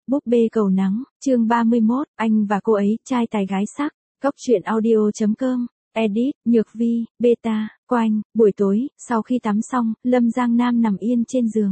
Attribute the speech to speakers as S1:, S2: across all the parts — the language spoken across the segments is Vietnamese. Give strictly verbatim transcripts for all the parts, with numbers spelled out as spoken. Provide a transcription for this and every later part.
S1: Búp bê cầu nắng, chương ba mươi mốt, anh và cô ấy, trai tài gái sắc, góc truyện audio.com, edit, Nhược Vi, beta, Quanh, buổi tối, sau khi tắm xong, Lâm Giang Nam nằm yên trên giường.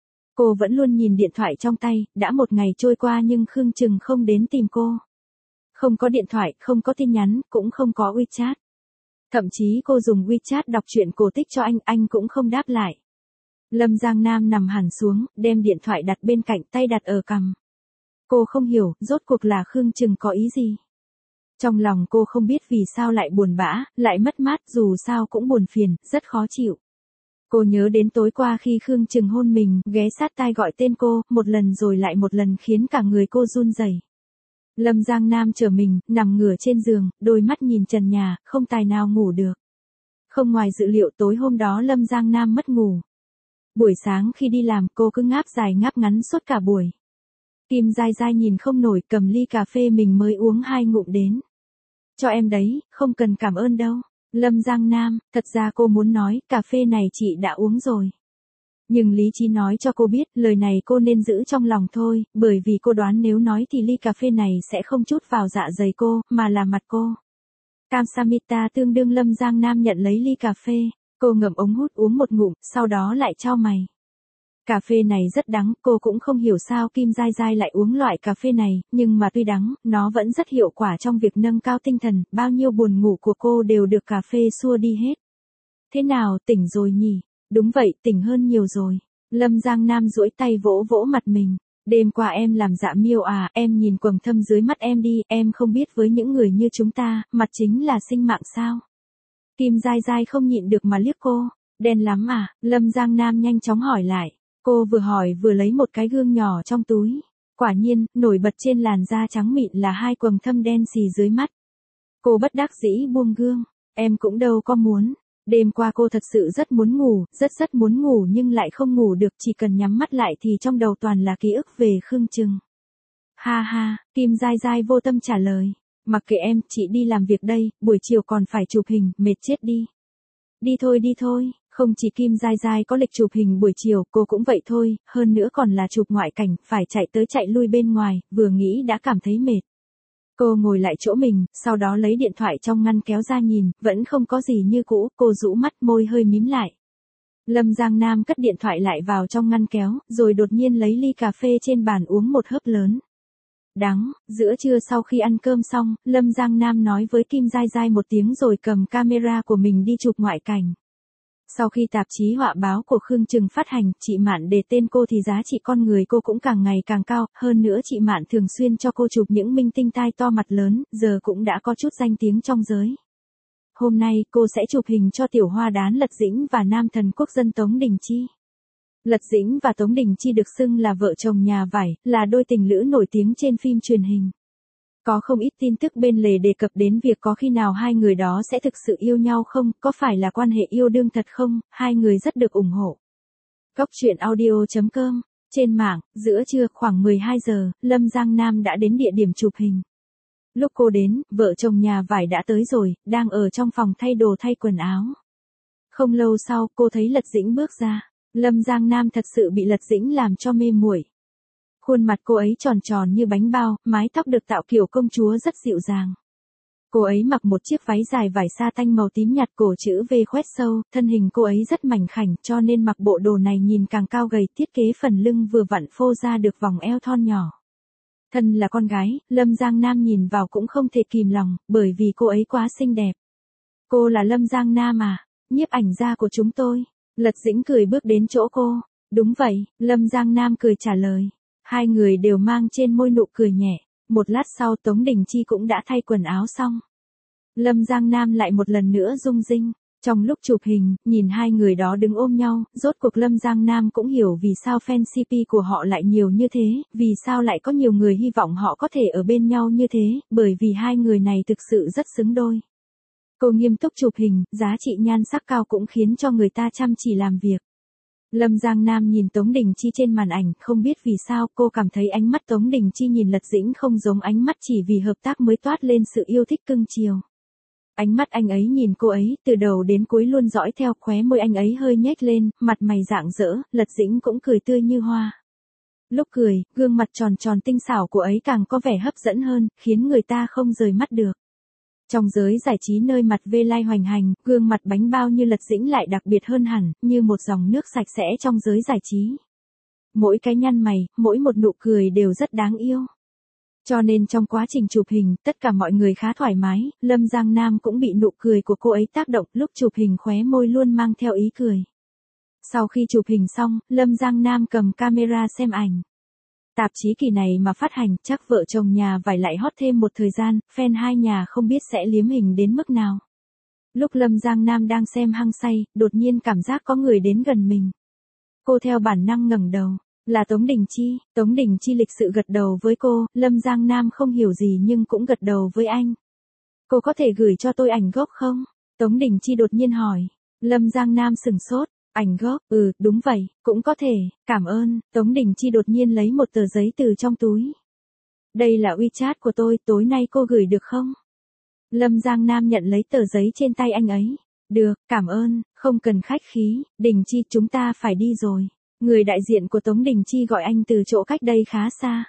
S1: Cô vẫn luôn nhìn điện thoại trong tay, đã một ngày trôi qua nhưng Khương Trừng không đến tìm cô. Không có điện thoại, không có tin nhắn, cũng không có WeChat. Thậm chí cô dùng WeChat đọc truyện cổ tích cho anh, anh cũng không đáp lại. Lâm Giang Nam nằm hẳn xuống, đem điện thoại đặt bên cạnh, tay đặt ở cằm. Cô không hiểu, rốt cuộc là Khương Trừng có ý gì. Trong lòng cô không biết vì sao lại buồn bã, lại mất mát, dù sao cũng buồn phiền, rất khó chịu. Cô nhớ đến tối qua khi Khương Trừng hôn mình, ghé sát tai gọi tên cô, một lần rồi lại một lần khiến cả người cô run rẩy. Lâm Giang Nam trở mình, nằm ngửa trên giường, đôi mắt nhìn trần nhà, không tài nào ngủ được. Không ngoài dự liệu tối hôm đó Lâm Giang Nam mất ngủ. Buổi sáng khi đi làm cô cứ ngáp dài ngáp ngắn suốt cả buổi. Kim Giai Giai nhìn không nổi, cầm ly cà phê mình mới uống hai ngụm đến. Cho em đấy, không cần cảm ơn đâu. Lâm Giang Nam, thật ra cô muốn nói, cà phê này chị đã uống rồi. Nhưng lý trí nói cho cô biết, lời này cô nên giữ trong lòng thôi, bởi vì cô đoán nếu nói thì ly cà phê này sẽ không chút vào dạ dày cô, mà là mặt cô. Cam Samita tương đương Lâm Giang Nam nhận lấy ly cà phê, cô ngậm ống hút uống một ngụm, sau đó lại chau mày. Cà phê này rất đắng, cô cũng không hiểu sao Kim Giai Giai lại uống loại cà phê này, nhưng mà tuy đắng, nó vẫn rất hiệu quả trong việc nâng cao tinh thần, bao nhiêu buồn ngủ của cô đều được cà phê xua đi hết. Thế nào, tỉnh rồi nhỉ? Đúng vậy, tỉnh hơn nhiều rồi. Lâm Giang Nam duỗi tay vỗ vỗ mặt mình. Đêm qua em làm dạ miêu à, em nhìn quầng thâm dưới mắt em đi, em không biết với những người như chúng ta, mặt chính là sinh mạng sao? Kim Giai Giai không nhịn được mà liếc cô. Đen lắm à? Lâm Giang Nam nhanh chóng hỏi lại. Cô vừa hỏi vừa lấy một cái gương nhỏ trong túi. Quả nhiên, nổi bật trên làn da trắng mịn là hai quầng thâm đen xì dưới mắt. Cô bất đắc dĩ buông gương. Em cũng đâu có muốn. Đêm qua cô thật sự rất muốn ngủ, rất rất muốn ngủ nhưng lại không ngủ được, chỉ cần nhắm mắt lại thì trong đầu toàn là ký ức về Khương Trừng. Ha ha, Kim Giai Giai vô tâm trả lời. Mặc kệ em, chị đi làm việc đây, buổi chiều còn phải chụp hình, mệt chết đi. Đi thôi đi thôi, không chỉ Kim Giai Giai có lịch chụp hình buổi chiều, cô cũng vậy thôi, hơn nữa còn là chụp ngoại cảnh, phải chạy tới chạy lui bên ngoài, vừa nghĩ đã cảm thấy mệt. Cô ngồi lại chỗ mình, sau đó lấy điện thoại trong ngăn kéo ra nhìn, vẫn không có gì như cũ, cô rũ mắt, môi hơi mím lại. Lâm Giang Nam cất điện thoại lại vào trong ngăn kéo, rồi đột nhiên lấy ly cà phê trên bàn uống một hớp lớn. Đắng, giữa trưa sau khi ăn cơm xong, Lâm Giang Nam nói với Kim Giai Giai một tiếng rồi cầm camera của mình đi chụp ngoại cảnh. Sau khi tạp chí họa báo của Khương Trừng phát hành, chị Mạn đề tên cô thì giá trị con người cô cũng càng ngày càng cao, hơn nữa chị Mạn thường xuyên cho cô chụp những minh tinh tai to mặt lớn, giờ cũng đã có chút danh tiếng trong giới. Hôm nay, cô sẽ chụp hình cho tiểu hoa đán Lật Dĩnh và nam thần quốc dân Tống Đình Chi. Lật Dĩnh và Tống Đình Chi được xưng là vợ chồng nhà vải, là đôi tình lữ nổi tiếng trên phim truyền hình. Có không ít tin tức bên lề đề cập đến việc có khi nào hai người đó sẽ thực sự yêu nhau không, có phải là quan hệ yêu đương thật không, hai người rất được ủng hộ. Góc truyện audio.com, trên mạng, giữa trưa khoảng mười hai giờ, Lâm Giang Nam đã đến địa điểm chụp hình. Lúc cô đến, vợ chồng nhà vải đã tới rồi, đang ở trong phòng thay đồ thay quần áo. Không lâu sau, cô thấy Lật Dĩnh bước ra. Lâm Giang Nam thật sự bị Lật Dĩnh làm cho mê muội. Khuôn mặt cô ấy tròn tròn như bánh bao, mái tóc được tạo kiểu công chúa rất dịu dàng. Cô ấy mặc một chiếc váy dài vải sa tanh màu tím nhạt, cổ chữ V khoét sâu, thân hình cô ấy rất mảnh khảnh cho nên mặc bộ đồ này nhìn càng cao gầy, thiết kế phần lưng vừa vặn phô ra được vòng eo thon nhỏ. Thân là con gái, Lâm Giang Nam nhìn vào cũng không thể kìm lòng, bởi vì cô ấy quá xinh đẹp. Cô là Lâm Giang Nam à, nhiếp ảnh gia của chúng tôi. Lật Dĩnh cười bước đến chỗ cô. Đúng vậy, Lâm Giang Nam cười trả lời. Hai người đều mang trên môi nụ cười nhẹ. Một lát sau Tống Đình Chi cũng đã thay quần áo xong. Lâm Giang Nam lại một lần nữa rung rinh. Trong lúc chụp hình, nhìn hai người đó đứng ôm nhau, rốt cuộc Lâm Giang Nam cũng hiểu vì sao fan xê pê của họ lại nhiều như thế, vì sao lại có nhiều người hy vọng họ có thể ở bên nhau như thế, bởi vì hai người này thực sự rất xứng đôi. Cô nghiêm túc chụp hình, giá trị nhan sắc cao cũng khiến cho người ta chăm chỉ làm việc. Lâm Giang Nam nhìn Tống Đình Chi trên màn ảnh, không biết vì sao cô cảm thấy ánh mắt Tống Đình Chi nhìn Lật Dĩnh không giống ánh mắt chỉ vì hợp tác mới toát lên sự yêu thích cưng chiều. Ánh mắt anh ấy nhìn cô ấy, từ đầu đến cuối luôn dõi theo, khóe môi anh ấy hơi nhếch lên, mặt mày rạng rỡ, Lật Dĩnh cũng cười tươi như hoa. Lúc cười, gương mặt tròn tròn tinh xảo của ấy càng có vẻ hấp dẫn hơn, khiến người ta không rời mắt được. Trong giới giải trí nơi mặt vê lai hoành hành, gương mặt bánh bao như Lật Dĩnh lại đặc biệt hơn hẳn, như một dòng nước sạch sẽ trong giới giải trí. Mỗi cái nhăn mày, mỗi một nụ cười đều rất đáng yêu. Cho nên trong quá trình chụp hình, tất cả mọi người khá thoải mái, Lâm Giang Nam cũng bị nụ cười của cô ấy tác động, lúc chụp hình khóe môi luôn mang theo ý cười. Sau khi chụp hình xong, Lâm Giang Nam cầm camera xem ảnh. Tạp chí kỳ này mà phát hành, chắc vợ chồng nhà vải lại hot thêm một thời gian, fan hai nhà không biết sẽ liếm hình đến mức nào. Lúc Lâm Giang Nam đang xem hăng say, đột nhiên cảm giác có người đến gần mình. Cô theo bản năng ngẩng đầu, là Tống Đình Chi. Tống Đình Chi lịch sự gật đầu với cô, Lâm Giang Nam không hiểu gì nhưng cũng gật đầu với anh. Cô có thể gửi cho tôi ảnh gốc không? Tống Đình Chi đột nhiên hỏi. Lâm Giang Nam sừng sốt. Ảnh gốc, ừ, đúng vậy, cũng có thể, cảm ơn. Tống Đình Chi đột nhiên lấy một tờ giấy từ trong túi. Đây là WeChat của tôi, tối nay cô gửi được không? Lâm Giang Nam nhận lấy tờ giấy trên tay anh ấy. Được, cảm ơn, không cần khách khí, Đình Chi chúng ta phải đi rồi. Người đại diện của Tống Đình Chi gọi anh từ chỗ cách đây khá xa.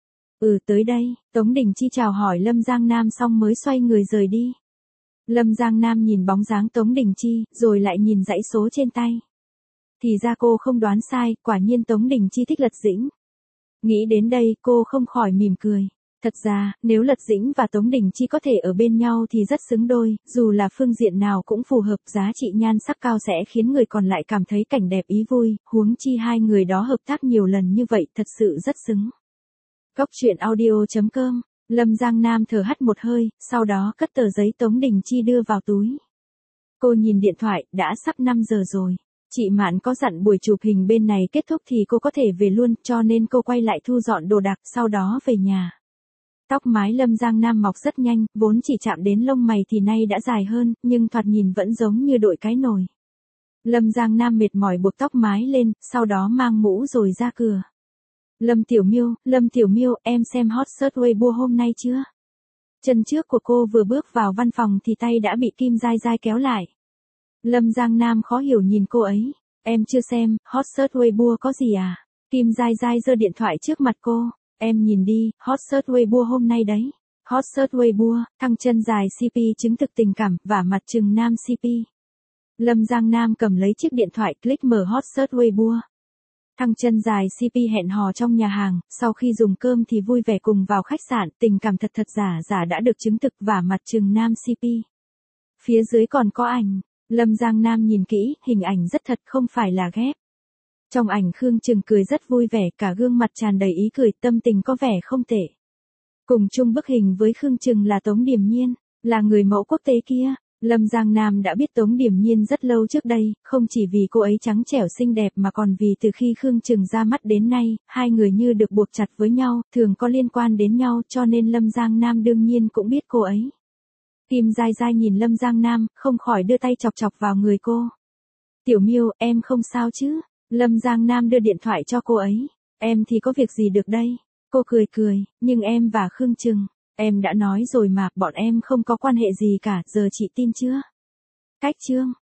S1: Ừ, tới đây. Tống Đình Chi chào hỏi Lâm Giang Nam xong mới xoay người rời đi. Lâm Giang Nam nhìn bóng dáng Tống Đình Chi, rồi lại nhìn dãy số trên tay. Thì ra cô không đoán sai, quả nhiên Tống Đình Chi thích Lật Dĩnh. Nghĩ đến đây, cô không khỏi mỉm cười. Thật ra, nếu Lật Dĩnh và Tống Đình Chi có thể ở bên nhau thì rất xứng đôi, dù là phương diện nào cũng phù hợp, giá trị nhan sắc cao sẽ khiến người còn lại cảm thấy cảnh đẹp ý vui, huống chi hai người đó hợp tác nhiều lần như vậy, thật sự rất xứng. Góc truyện audio chấm com, Lâm Giang Nam thở hắt một hơi, sau đó cất tờ giấy Tống Đình Chi đưa vào túi. Cô nhìn điện thoại, đã sắp năm giờ rồi. Chị Mạn có dặn buổi chụp hình bên này kết thúc thì cô có thể về luôn, cho nên cô quay lại thu dọn đồ đạc, sau đó về nhà. Tóc mái Lâm Giang Nam mọc rất nhanh, vốn chỉ chạm đến lông mày thì nay đã dài hơn, nhưng thoạt nhìn vẫn giống như đội cái nồi. Lâm Giang Nam mệt mỏi buộc tóc mái lên, sau đó mang mũ rồi ra cửa. Lâm Tiểu Miêu, Lâm Tiểu Miêu, em xem hot search Weibo hôm nay chưa? Chân trước của cô vừa bước vào văn phòng thì tay đã bị Kim Giai Giai kéo lại. Lâm Giang Nam khó hiểu nhìn cô ấy. Em chưa xem, hot search Weibo có gì à? Kim Giai Giai giơ điện thoại trước mặt cô. Em nhìn đi, hot search Weibo hôm nay đấy. Hot search Weibo, thăng chân dài xê pê chứng thực tình cảm, và mặt trừng nam xê pê. Lâm Giang Nam cầm lấy chiếc điện thoại, click mở hot search Weibo. Thăng chân dài xê pê hẹn hò trong nhà hàng, sau khi dùng cơm thì vui vẻ cùng vào khách sạn, tình cảm thật thật giả giả đã được chứng thực, và mặt trừng nam xê pê. Phía dưới còn có ảnh. Lâm Giang Nam nhìn kỹ, hình ảnh rất thật, không phải là ghép. Trong ảnh Khương Trừng cười rất vui vẻ, cả gương mặt tràn đầy ý cười, tâm tình có vẻ không tệ. Cùng chung bức hình với Khương Trừng là Tống Điềm Nhiên, là người mẫu quốc tế kia. Lâm Giang Nam đã biết Tống Điềm Nhiên rất lâu trước đây, không chỉ vì cô ấy trắng trẻo xinh đẹp mà còn vì từ khi Khương Trừng ra mắt đến nay, hai người như được buộc chặt với nhau, thường có liên quan đến nhau, cho nên Lâm Giang Nam đương nhiên cũng biết cô ấy. Kim Giai Giai nhìn Lâm Giang Nam, không khỏi đưa tay chọc chọc vào người cô. Tiểu Miêu, em không sao chứ? Lâm Giang Nam đưa điện thoại cho cô ấy. Em thì có việc gì được đây? Cô cười cười, nhưng em và Khương Trừng, em đã nói rồi mà, bọn em không có quan hệ gì cả, giờ chị tin chưa? Cách chương.